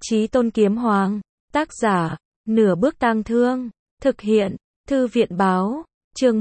Chí Tôn Kiếm Hoàng, tác giả, Nửa Bước Tang Thương, thực hiện, Thư viện báo, chương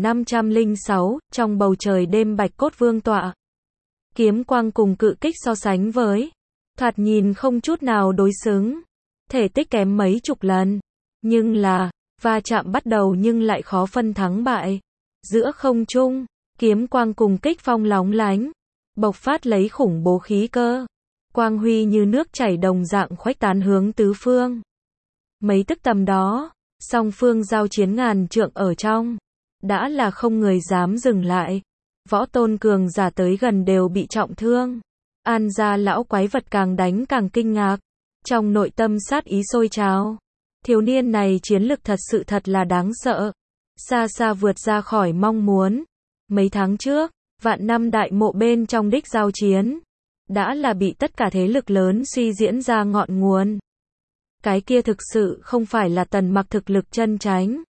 1506, trong bầu trời đêm Bạch Cốt Vương tọa. Kiếm quang cùng cự kích so sánh với, thoạt nhìn không chút nào đối xứng, thể tích kém mấy chục lần, nhưng là, va chạm bắt đầu nhưng lại khó phân thắng bại. Giữa không trung, kiếm quang cùng kích phong lóng lánh, bộc phát lấy khủng bố khí cơ. Quang huy như nước chảy đồng dạng khuếch tán hướng tứ phương. Mấy tức tầm đó, song phương giao chiến ngàn trượng ở trong, đã là không người dám dừng lại. Võ tôn cường giả tới gần đều bị trọng thương. An gia lão quái vật càng đánh càng kinh ngạc, trong nội tâm sát ý sôi trào. Thiếu niên này chiến lực thật là đáng sợ, xa xa vượt ra khỏi mong muốn. Mấy tháng trước, vạn năm đại mộ bên trong đích giao chiến, đã là bị tất cả thế lực lớn suy diễn ra ngọn nguồn. Cái kia thực sự không phải là Tần Mặc thực lực chân chánh,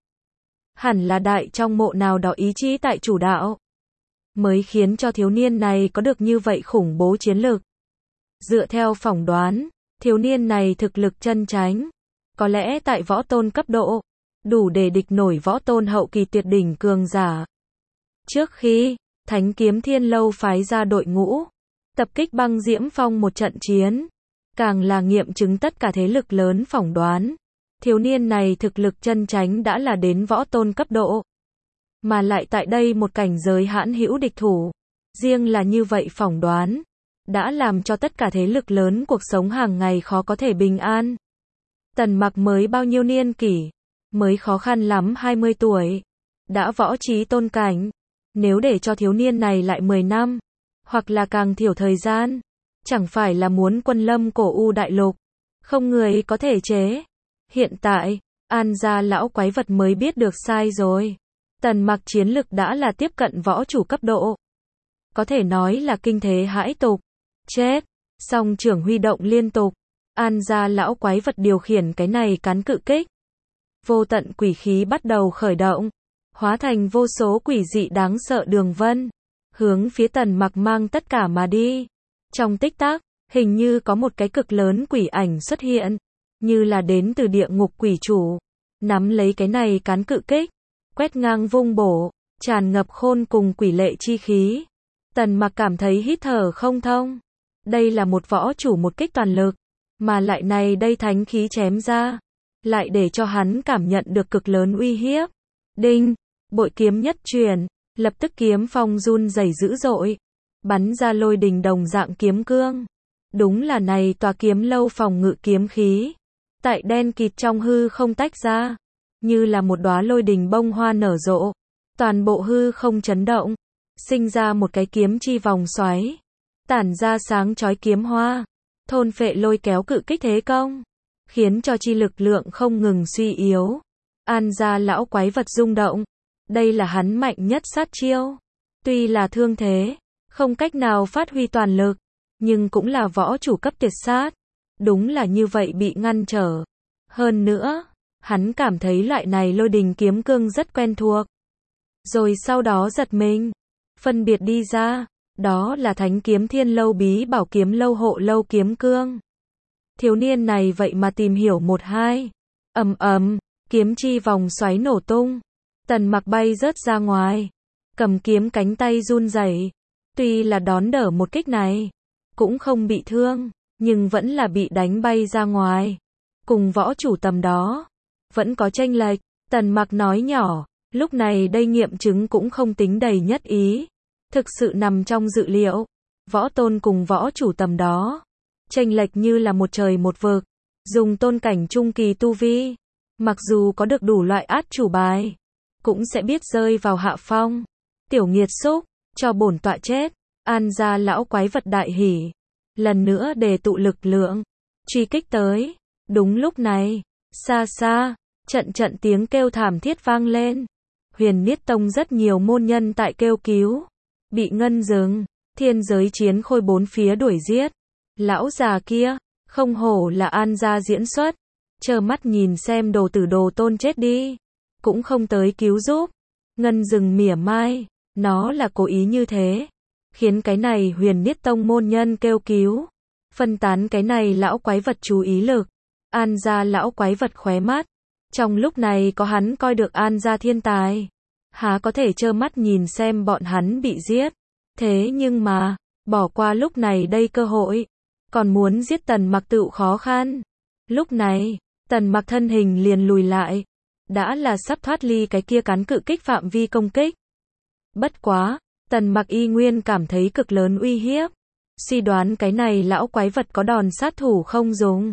hẳn là đại trong mộ nào đó ý chí tại chủ đạo, mới khiến cho thiếu niên này có được như vậy khủng bố chiến lực. Dựa theo phỏng đoán, thiếu niên này thực lực chân chánh, có lẽ tại võ tôn cấp độ, đủ để địch nổi võ tôn hậu kỳ tuyệt đỉnh cường giả. Trước khi Thánh Kiếm Thiên Lâu phái ra đội ngũ tập kích Băng Diễm Phong một trận chiến, càng là nghiệm chứng tất cả thế lực lớn phỏng đoán, thiếu niên này thực lực chân chánh đã là đến võ tôn cấp độ, mà lại tại đây một cảnh giới hãn hữu địch thủ, riêng là như vậy phỏng đoán, đã làm cho tất cả thế lực lớn cuộc sống hàng ngày khó có thể bình an. Tần Mặc mới bao nhiêu niên kỷ, mới khó khăn lắm 20 tuổi, đã võ chí tôn cảnh, nếu để cho thiếu niên này lại 10 năm, hoặc là càng thiểu thời gian, chẳng phải là muốn quân lâm cổ u đại lục, không người có thể chế. Hiện tại, An gia lão quái vật mới biết được sai rồi. Tần Mặc chiến lực đã là tiếp cận võ chủ cấp độ, có thể nói là kinh thế hãi tục. Chết, song trưởng huy động liên tục, An gia lão quái vật điều khiển cái này cán cự kích. Vô tận quỷ khí bắt đầu khởi động, hóa thành vô số quỷ dị đáng sợ đường vân, hướng phía Tần Mặc mang tất cả mà đi. Trong tích tắc, hình như có một cái cực lớn quỷ ảnh xuất hiện, như là đến từ địa ngục quỷ chủ, nắm lấy cái này cán cự kích, quét ngang vung bổ, tràn ngập khôn cùng quỷ lệ chi khí. Tần Mặc cảm thấy hít thở không thông. Đây là một võ chủ một kích toàn lực, mà lại này đây thánh khí chém ra, lại để cho hắn cảm nhận được cực lớn uy hiếp. Đinh, bội kiếm nhất truyền, lập tức kiếm phong run rẩy dữ dội, bắn ra lôi đình đồng dạng kiếm cương. Đúng là này tòa kiếm lâu phòng ngự kiếm khí, tại đen kịt trong hư không tách ra, như là một đóa lôi đình bông hoa nở rộ, toàn bộ hư không chấn động, sinh ra một cái kiếm chi vòng xoáy, tản ra sáng chói kiếm hoa, thôn phệ lôi kéo cự kích thế công, khiến cho chi lực lượng không ngừng suy yếu. An gia lão quái vật rung động, đây là hắn mạnh nhất sát chiêu, tuy là thương thế, không cách nào phát huy toàn lực, nhưng cũng là võ chủ cấp tuyệt sát, đúng là như vậy bị ngăn trở. Hơn nữa, hắn cảm thấy loại này lôi đình kiếm cương rất quen thuộc, rồi sau đó giật mình, phân biệt đi ra, đó là Thánh Kiếm Thiên Lâu bí bảo kiếm lâu hộ lâu kiếm cương. Thiếu niên này vậy mà tìm hiểu một hai, ầm ầm, kiếm chi vòng xoáy nổ tung, Tần Mặc bay rớt ra ngoài, cầm kiếm cánh tay run rẩy, tuy là đón đỡ một kích này, cũng không bị thương, nhưng vẫn là bị đánh bay ra ngoài. Cùng võ chủ tầm đó, vẫn có chênh lệch. Tần Mặc nói nhỏ, lúc này đây nghiệm chứng cũng không tính đầy nhất ý, thực sự nằm trong dự liệu. Võ tôn cùng võ chủ tầm đó, chênh lệch như là một trời một vực, dùng tôn cảnh trung kỳ tu vi, mặc dù có được đủ loại át chủ bài, cũng sẽ biết rơi vào hạ phong. Tiểu nghiệt xúc, cho bổn tọa chết. An gia lão quái vật đại hỉ, lần nữa đề tụ lực lượng, truy kích tới. Đúng lúc này, xa xa, trận tiếng kêu thảm thiết vang lên. Huyền Niết Tông rất nhiều môn nhân tại kêu cứu, bị ngân dừng, thiên giới chiến khôi bốn phía đuổi giết. Lão già kia, không hổ là An gia diễn xuất, trơ mắt nhìn xem đồ tử đồ tôn chết đi, cũng không tới cứu giúp. Ngân dừng mỉa mai, nó là cố ý như thế, khiến cái này Huyền Niết Tông môn nhân kêu cứu, phân tán cái này lão quái vật chú ý lực. An gia lão quái vật khóe mắt. Trong lúc này có hắn coi được An gia thiên tài. Há có thể trơ mắt nhìn xem bọn hắn bị giết. Thế nhưng mà, bỏ qua lúc này đây cơ hội. Còn muốn giết Tần Mặc tựu khó khăn. Lúc này, Tần Mặc thân hình liền lùi lại. Đã là sắp thoát ly cái kia cán cự kích phạm vi công kích. Bất quá, Tần Mặc y nguyên cảm thấy cực lớn uy hiếp. Suy đoán cái này lão quái vật có đòn sát thủ không dùng.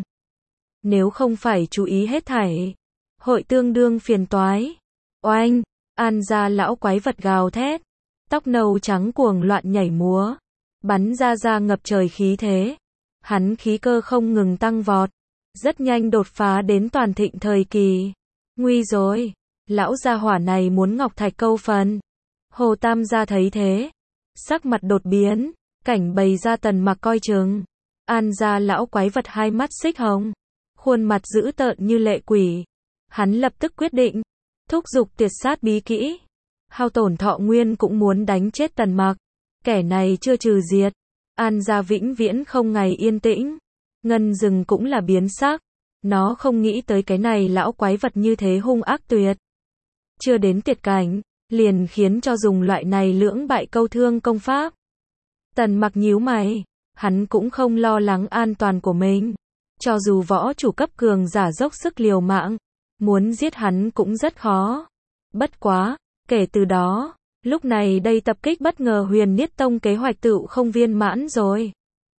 Nếu không phải chú ý hết thảy, hội tương đương phiền toái. Oanh, An gia lão quái vật gào thét, tóc nâu trắng cuồng loạn nhảy múa, bắn ra ngập trời khí thế. Hắn khí cơ không ngừng tăng vọt, rất nhanh đột phá đến toàn thịnh thời kỳ. Nguy rồi, lão gia hỏa này muốn ngọc thạch câu phần. Hồ Tam gia thấy thế, sắc mặt đột biến, cảnh bày ra Tần Mặc coi chừng. An gia lão quái vật hai mắt xích hồng, khuôn mặt dữ tợn như lệ quỷ. Hắn lập tức quyết định, thúc giục tuyệt sát bí kỹ. Hao tổn thọ nguyên cũng muốn đánh chết Tần Mặc. Kẻ này chưa trừ diệt, An gia vĩnh viễn không ngày yên tĩnh. Ngân rừng cũng là biến sắc. Nó không nghĩ tới cái này lão quái vật như thế hung ác tuyệt. Chưa đến tuyệt cảnh, liền khiến cho dùng loại này lưỡng bại câu thương công pháp. Tần Mặc nhíu mày, hắn cũng không lo lắng an toàn của mình. Cho dù võ chủ cấp cường giả dốc sức liều mạng, muốn giết hắn cũng rất khó. Bất quá, kể từ đó, lúc này đây tập kích bất ngờ Huyền Niết Tông kế hoạch tựu không viên mãn rồi.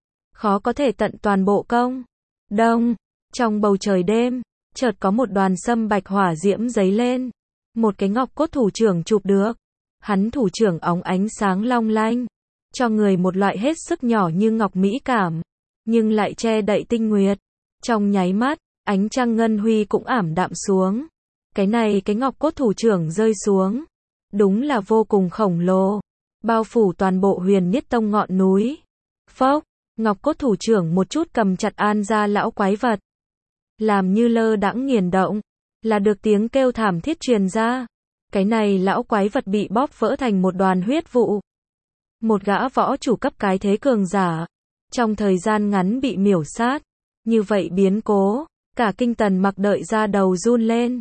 Khó có thể tận toàn bộ công. Đông, trong bầu trời đêm, chợt có một đoàn sâm bạch hỏa diễm giấy lên. Một cái ngọc cốt thủ trưởng chụp được. Hắn thủ trưởng óng ánh sáng long lanh, cho người một loại hết sức nhỏ như ngọc mỹ cảm, nhưng lại che đậy tinh nguyệt. Trong nháy mắt, ánh trăng ngân huy cũng ảm đạm xuống. Cái này cái ngọc cốt thủ trưởng rơi xuống, đúng là vô cùng khổng lồ, bao phủ toàn bộ Huyền Niết Tông ngọn núi. Phốc, ngọc cốt thủ trưởng một chút cầm chặt An gia lão quái vật, làm như lơ đãng nghiền động, là được tiếng kêu thảm thiết truyền ra. Cái này lão quái vật bị bóp vỡ thành một đoàn huyết vụ. Một gã võ chủ cấp cái thế cường giả, trong thời gian ngắn bị miểu sát. Như vậy biến cố, cả kinh Tần Mặc đợi ra đầu run lên.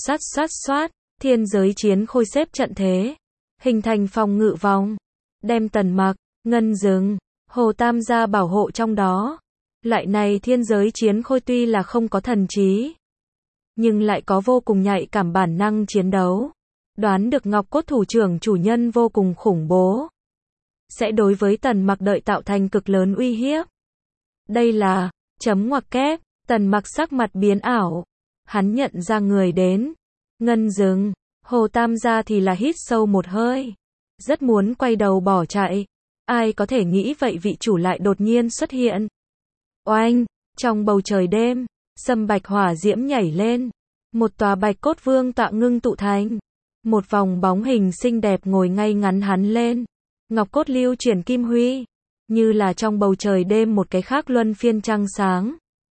Xoát, thiên giới chiến khôi xếp trận thế, hình thành phòng ngự vòng, đem Tần Mặc, Ngân Dừng, Hồ Tam gia bảo hộ trong đó. Loại này thiên giới chiến khôi tuy là không có thần trí, nhưng lại có vô cùng nhạy cảm bản năng chiến đấu. Đoán được ngọc cốt thủ trưởng chủ nhân vô cùng khủng bố, sẽ đối với Tần Mặc đợi tạo thành cực lớn uy hiếp. Đây là chấm ngoặc kép. Tần Mặc sắc mặt biến ảo, hắn nhận ra người đến. Ngân Dừng, Hồ Tam gia thì là hít sâu một hơi, rất muốn quay đầu bỏ chạy. Ai có thể nghĩ vậy vị chủ lại đột nhiên xuất hiện. Oanh, trong bầu trời đêm, sâm bạch hỏa diễm nhảy lên, một tòa bạch cốt vương tọa ngưng tụ thành một vòng bóng hình xinh đẹp ngồi ngay ngắn hắn lên. Ngọc cốt lưu chuyển kim huy, như là trong bầu trời đêm một cái khác luân phiên trăng sáng.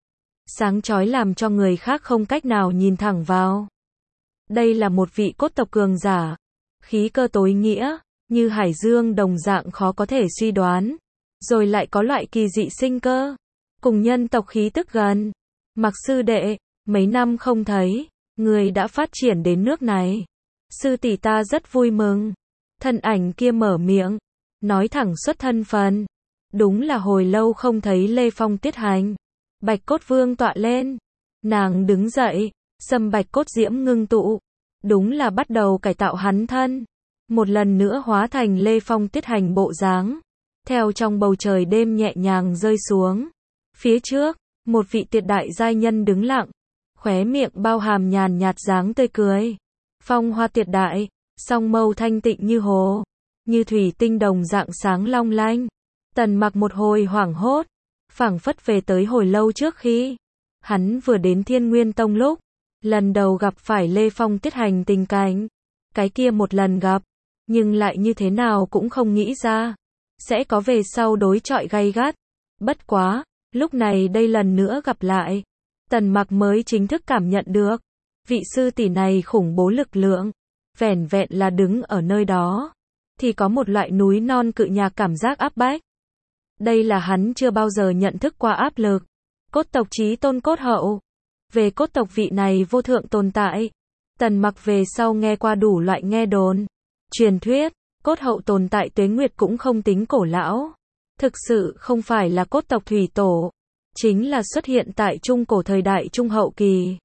Sáng chói làm cho người khác không cách nào nhìn thẳng vào. Đây là một vị cốt tộc cường giả, khí cơ tối nghĩa, như hải dương đồng dạng khó có thể suy đoán, rồi lại có loại kỳ dị sinh cơ, cùng nhân tộc khí tức gần. Mặc sư đệ, mấy năm không thấy, người đã phát triển đến nước này. Sư tỷ ta rất vui mừng. Thân ảnh kia mở miệng, nói thẳng xuất thân phận. Đúng là hồi lâu không thấy Lê Phong Tiết Hành. Bạch cốt vương tọa lên, nàng đứng dậy, sâm bạch cốt diễm ngưng tụ, đúng là bắt đầu cải tạo hắn thân, một lần nữa hóa thành Lê Phong Tiết Hành bộ dáng, theo trong bầu trời đêm nhẹ nhàng rơi xuống. Phía trước, một vị tuyệt đại giai nhân đứng lặng, khóe miệng bao hàm nhàn nhạt dáng tươi cười, phong hoa tuyệt đại, song mâu thanh tịnh như hồ, như thủy tinh đồng dạng sáng long lanh. Tần Mặc một hồi hoảng hốt, phảng phất về tới hồi lâu trước khi hắn vừa đến Thiên Nguyên Tông lúc lần đầu gặp phải Lê Phong Tiết Hành tình cảnh. Cái kia một lần gặp, nhưng lại như thế nào cũng không nghĩ ra sẽ có về sau đối chọi gay gắt. Bất quá, lúc này đây lần nữa gặp lại, Tần Mặc mới chính thức cảm nhận được vị sư tỷ này khủng bố lực lượng. Vẻn vẹn là đứng ở nơi đó thì có một loại núi non cự nhạc cảm giác áp bách. Đây là hắn chưa bao giờ nhận thức qua áp lực. Cốt tộc chí tôn cốt hậu. Về cốt tộc vị này vô thượng tồn tại, Tần Mặc về sau nghe qua đủ loại nghe đồn, truyền thuyết, cốt hậu tồn tại tuế nguyệt cũng không tính cổ lão. Thực sự không phải là cốt tộc thủy tổ, chính là xuất hiện tại trung cổ thời đại trung hậu kỳ.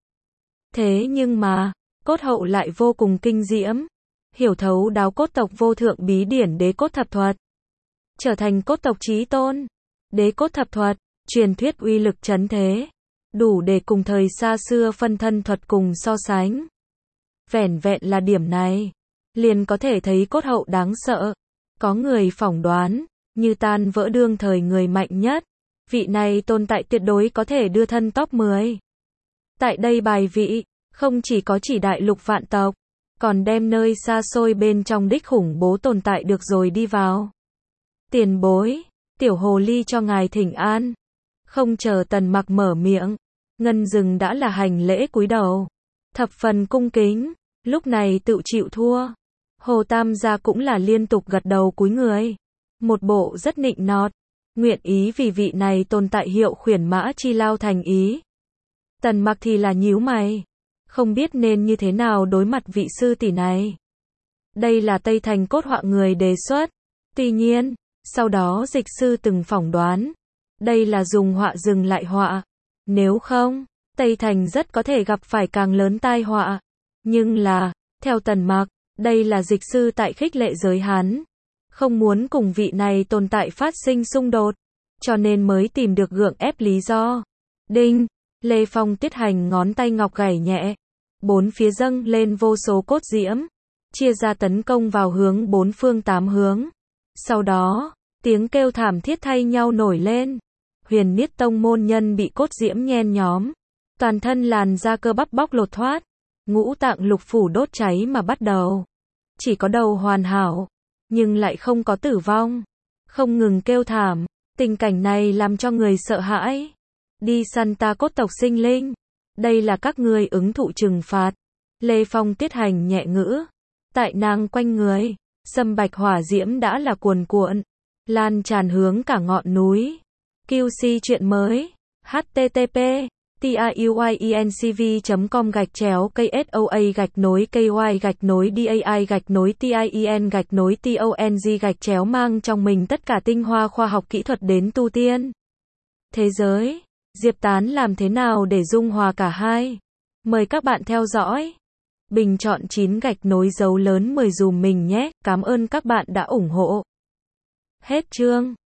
Thế nhưng mà, cốt hậu lại vô cùng kinh diễm, hiểu thấu đáo cốt tộc vô thượng bí điển đế cốt thập thuật, trở thành cốt tộc chí tôn. Đế cốt thập thuật, truyền thuyết uy lực chấn thế, đủ để cùng thời xa xưa phân thân thuật cùng so sánh. Vẻn vẹn là điểm này, liền có thể thấy cốt hậu đáng sợ. Có người phỏng đoán, như tan vỡ đương thời người mạnh nhất, vị này tồn tại tuyệt đối có thể đưa thân top 10. Tại đây bài vị, không chỉ có chỉ đại lục vạn tộc, còn đem nơi xa xôi bên trong đích khủng bố tồn tại được rồi đi vào. Tiền bối, tiểu hồ ly cho ngài thỉnh an. Không chờ Tần Mặc mở miệng, Ngân Dừng đã là hành lễ cúi đầu, thập phần cung kính, lúc này tự chịu thua. Hồ Tam gia cũng là liên tục gật đầu cúi người, một bộ rất nịnh nọt, nguyện ý vì vị này tồn tại hiệu khuyển mã chi lao thành ý. Tần Mặc thì là nhíu mày, không biết nên như thế nào đối mặt vị sư tỷ này. Đây là Tây Thành cốt họa người đề xuất. Tuy nhiên, sau đó dịch sư từng phỏng đoán, đây là dùng họa dừng lại họa. Nếu không, Tây Thành rất có thể gặp phải càng lớn tai họa. Nhưng là, theo Tần Mặc, đây là dịch sư tại khích lệ giới hắn, không muốn cùng vị này tồn tại phát sinh xung đột, cho nên mới tìm được gượng ép lý do. Đinh, Lê Phong Tiết Hành ngón tay ngọc gảy nhẹ, bốn phía dâng lên vô số cốt diễm, chia ra tấn công vào hướng bốn phương tám hướng. Sau đó, tiếng kêu thảm thiết thay nhau nổi lên. Huyền Niết Tông môn nhân bị cốt diễm nhen nhóm, toàn thân làn da cơ bắp bóc lột thoát, ngũ tạng lục phủ đốt cháy mà bắt đầu. Chỉ có đầu hoàn hảo, nhưng lại không có tử vong, không ngừng kêu thảm. Tình cảnh này làm cho người sợ hãi. Đi săn ta cốt tộc sinh linh, đây là các ngươi ứng thụ trừng phạt. Lê Phong Tiết Hành nhẹ ngữ, tại nàng quanh người, sâm bạch hỏa diễm đã là cuồn cuộn, lan tràn hướng cả ngọn núi. QC chuyện mới, http://tiuyenscv.com/KSOA-KOI-DAI-TIEN-TONG mang trong mình tất cả tinh hoa khoa học kỹ thuật đến tu tiên. Thế giới, Diệp Tán làm thế nào để dung hòa cả hai? Mời các bạn theo dõi. Bình chọn 9 gạch nối dấu lớn 10 dùm mình nhé, cảm ơn các bạn đã ủng hộ. Hết chương.